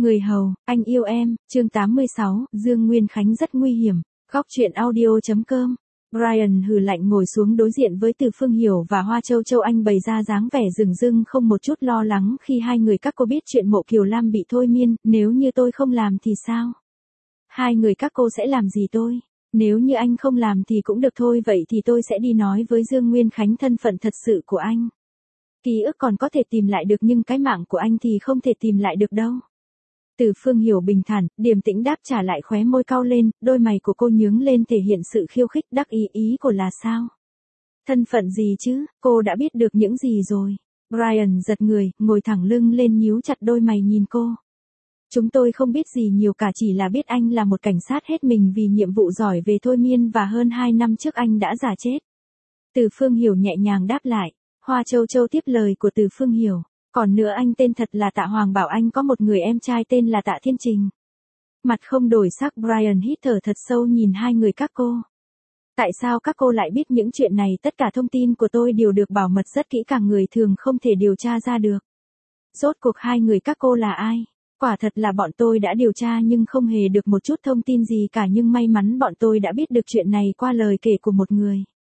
Người hầu, anh yêu em, chương 86, Dương Nguyên Khánh rất nguy hiểm. Góc truyện audio.com. Brian hừ lạnh ngồi xuống đối diện với Từ Phương Hiểu và Hoa Châu Châu, anh bày ra dáng vẻ rừng rưng không một chút lo lắng khi hai người các cô biết chuyện Mộ Kiều Lam bị thôi miên. Nếu như tôi không làm thì sao? Hai người các cô sẽ làm gì tôi? Nếu như anh không làm thì cũng được thôi, vậy thì tôi sẽ đi nói với Dương Nguyên Khánh thân phận thật sự của anh. Ký ức còn có thể tìm lại được nhưng cái mạng của anh thì không thể tìm lại được đâu. Từ Phương Hiểu bình thản, điềm tĩnh đáp trả lại, khóe môi cau lên, đôi mày của cô nhướng lên thể hiện sự khiêu khích. Đắc ý của là sao? Thân phận gì chứ, cô đã biết được những gì rồi? Brian giật người, ngồi thẳng lưng lên nhíu chặt đôi mày nhìn cô. Chúng tôi không biết gì nhiều cả, chỉ là biết anh là một cảnh sát hết mình vì nhiệm vụ giỏi về thôi miên và hơn 2 năm trước anh đã giả chết. Từ Phương Hiểu nhẹ nhàng đáp lại. Hoa Châu Châu tiếp lời của Từ Phương Hiểu. Còn nữa, anh tên thật là Tạ Hoàng, bảo anh có một người em trai tên là Tạ Thiên Trình. Mặt không đổi sắc, Brian hít thở thật sâu nhìn hai người các cô. Tại sao các cô lại biết những chuyện này? Tất cả thông tin của tôi đều được bảo mật rất kỹ càng, người thường không thể điều tra ra được. Rốt cuộc hai người các cô là ai? Quả thật là bọn tôi đã điều tra nhưng không hề được một chút thông tin gì cả, nhưng may mắn bọn tôi đã biết được chuyện này qua lời kể của một người.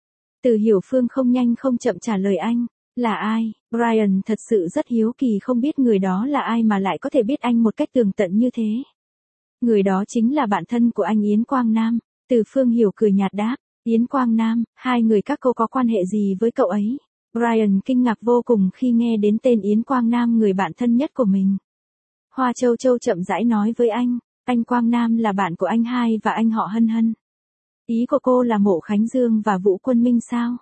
Từ Hiểu Phương không nhanh không chậm trả lời anh. Là ai? Brian thật sự rất hiếu kỳ không biết người đó là ai mà lại có thể biết anh một cách tường tận như thế. Người đó chính là bạn thân của anh, Yến Quang Nam. Từ Phương Hiểu cười nhạt đáp. Yến Quang Nam, hai người các cô có quan hệ gì với cậu ấy? Brian kinh ngạc vô cùng khi nghe đến tên Yến Quang Nam, người bạn thân nhất của mình. Hoa Châu Châu chậm rãi nói với anh Quang Nam là bạn của anh hai và anh họ Hân Hân. Ý của cô là Mộ Khánh Dương và Vũ Quân Minh sao?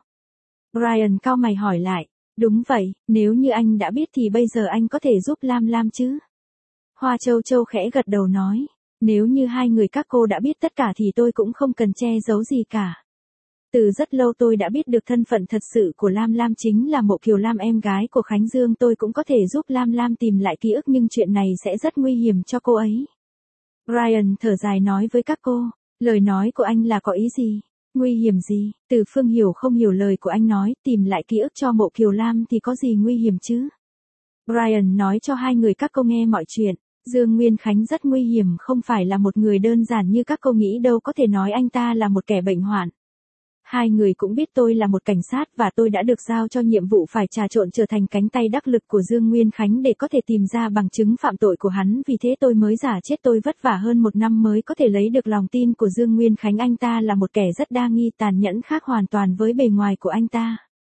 Brian cau mày hỏi lại. Đúng vậy, nếu như anh đã biết thì bây giờ anh có thể giúp Lam Lam chứ? Hoa Châu Châu khẽ gật đầu nói. Nếu như hai người các cô đã biết tất cả thì tôi cũng không cần che giấu gì cả. Từ rất lâu tôi đã biết được thân phận thật sự của Lam Lam chính là Mộ Kiều Lam, em gái của Khánh Dương. Tôi cũng có thể giúp Lam Lam tìm lại ký ức nhưng chuyện này sẽ rất nguy hiểm cho cô ấy. Brian thở dài nói với các cô. Lời nói của anh là có ý gì? Nguy hiểm gì? Từ Phương Hiểu không hiểu lời của anh nói, tìm lại ký ức cho Mộ Kiều Lam thì có gì nguy hiểm chứ? Brian nói cho hai người các cô nghe mọi chuyện. Dương Nguyên Khánh rất nguy hiểm, không phải là một người đơn giản như các cô nghĩ đâu, có thể nói anh ta là một kẻ bệnh hoạn. Hai người cũng biết tôi là một cảnh sát và tôi đã được giao cho nhiệm vụ phải trà trộn trở thành cánh tay đắc lực của Dương Nguyên Khánh để có thể tìm ra bằng chứng phạm tội của hắn, vì thế tôi mới giả chết. Tôi vất vả hơn 1 năm mới có thể lấy được lòng tin của Dương Nguyên Khánh. Anh ta là một kẻ rất đa nghi, tàn nhẫn, khác hoàn toàn với bề ngoài của anh ta.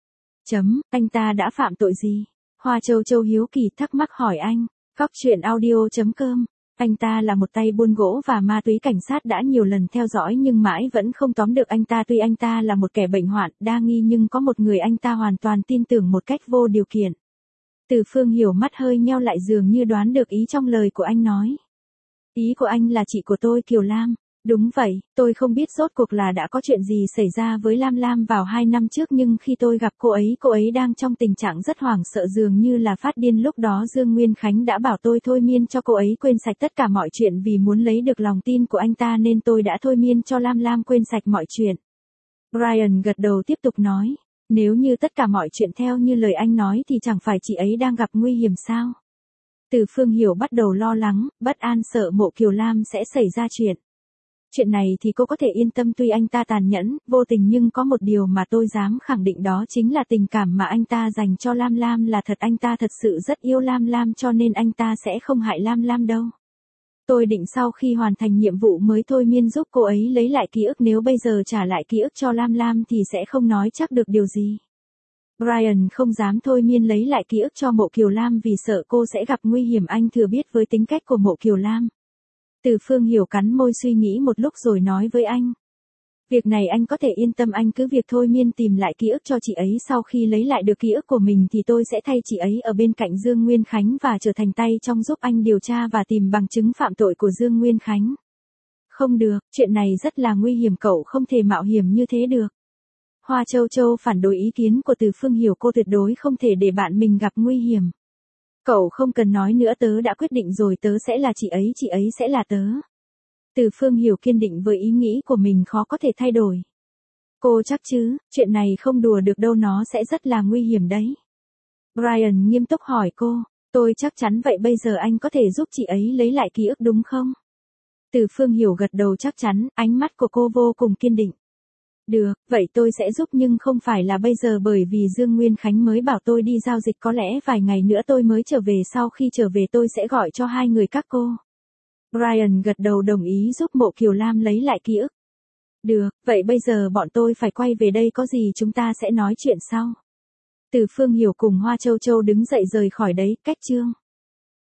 Anh ta đã phạm tội gì? Hoa Châu Châu hiếu kỳ thắc mắc hỏi anh. Góc truyện audio.com. Anh ta là một tay buôn gỗ và ma túy, cảnh sát đã nhiều lần theo dõi nhưng mãi vẫn không tóm được anh ta. Tuy anh ta là một kẻ bệnh hoạn, đa nghi, nhưng có một người anh ta hoàn toàn tin tưởng một cách vô điều kiện. Từ Phương Hiểu mắt hơi nheo lại, dường như đoán được ý trong lời của anh nói. Ý của anh là chị của tôi, Kiều Lam. Đúng vậy, tôi không biết rốt cuộc là đã có chuyện gì xảy ra với Lam Lam vào 2 năm trước, nhưng khi tôi gặp cô ấy đang trong tình trạng rất hoảng sợ, dường như là phát điên. Lúc đó Dương Nguyên Khánh đã bảo tôi thôi miên cho cô ấy quên sạch tất cả mọi chuyện, vì muốn lấy được lòng tin của anh ta nên tôi đã thôi miên cho Lam Lam quên sạch mọi chuyện. Brian gật đầu tiếp tục nói. Nếu như tất cả mọi chuyện theo như lời anh nói thì chẳng phải chị ấy đang gặp nguy hiểm sao? Từ Phương Hiểu bắt đầu lo lắng, bất an, sợ Mộ Kiều Lam sẽ xảy ra chuyện. Chuyện này thì cô có thể yên tâm, tuy anh ta tàn nhẫn, vô tình, nhưng có một điều mà tôi dám khẳng định, đó chính là tình cảm mà anh ta dành cho Lam Lam là thật. Anh ta thật sự rất yêu Lam Lam, cho nên anh ta sẽ không hại Lam Lam đâu. Tôi định sau khi hoàn thành nhiệm vụ mới thôi miên giúp cô ấy lấy lại ký ức, nếu bây giờ trả lại ký ức cho Lam Lam thì sẽ không nói chắc được điều gì. Brian không dám thôi miên lấy lại ký ức cho Mộ Kiều Lam vì sợ cô sẽ gặp nguy hiểm. Anh thừa biết với tính cách của Mộ Kiều Lam. Từ Phương Hiểu cắn môi suy nghĩ một lúc rồi nói với anh. Việc này anh có thể yên tâm, anh cứ việc thôi miên tìm lại ký ức cho chị ấy. Sau khi lấy lại được ký ức của mình thì tôi sẽ thay chị ấy ở bên cạnh Dương Nguyên Khánh và trở thành tay trong giúp anh điều tra và tìm bằng chứng phạm tội của Dương Nguyên Khánh. Không được, chuyện này rất là nguy hiểm, cậu không thể mạo hiểm như thế được. Hoa Châu Châu phản đối ý kiến của Từ Phương Hiểu, cô tuyệt đối không thể để bạn mình gặp nguy hiểm. Cậu không cần nói nữa, tớ đã quyết định rồi, tớ sẽ là chị ấy sẽ là tớ. Từ Phương Hiểu kiên định với ý nghĩ của mình, khó có thể thay đổi. Cô chắc chứ, chuyện này không đùa được đâu, nó sẽ rất là nguy hiểm đấy. Brian nghiêm túc hỏi cô, Tôi chắc chắn vậy, bây giờ anh có thể giúp chị ấy lấy lại ký ức đúng không? Từ Phương Hiểu gật đầu chắc chắn, ánh mắt của cô vô cùng kiên định. Được, vậy tôi sẽ giúp nhưng không phải là bây giờ bởi vì Dương Nguyên Khánh mới bảo tôi đi giao dịch, có lẽ vài ngày nữa tôi mới trở về, sau khi trở về tôi sẽ gọi cho hai người các cô. Brian gật đầu đồng ý giúp Mộ Kiều Lam lấy lại ký ức. Được, vậy bây giờ bọn tôi phải quay về đây, có gì chúng ta sẽ nói chuyện sau. Từ Phương Hiểu cùng Hoa Châu Châu đứng dậy rời khỏi đấy, cách chương.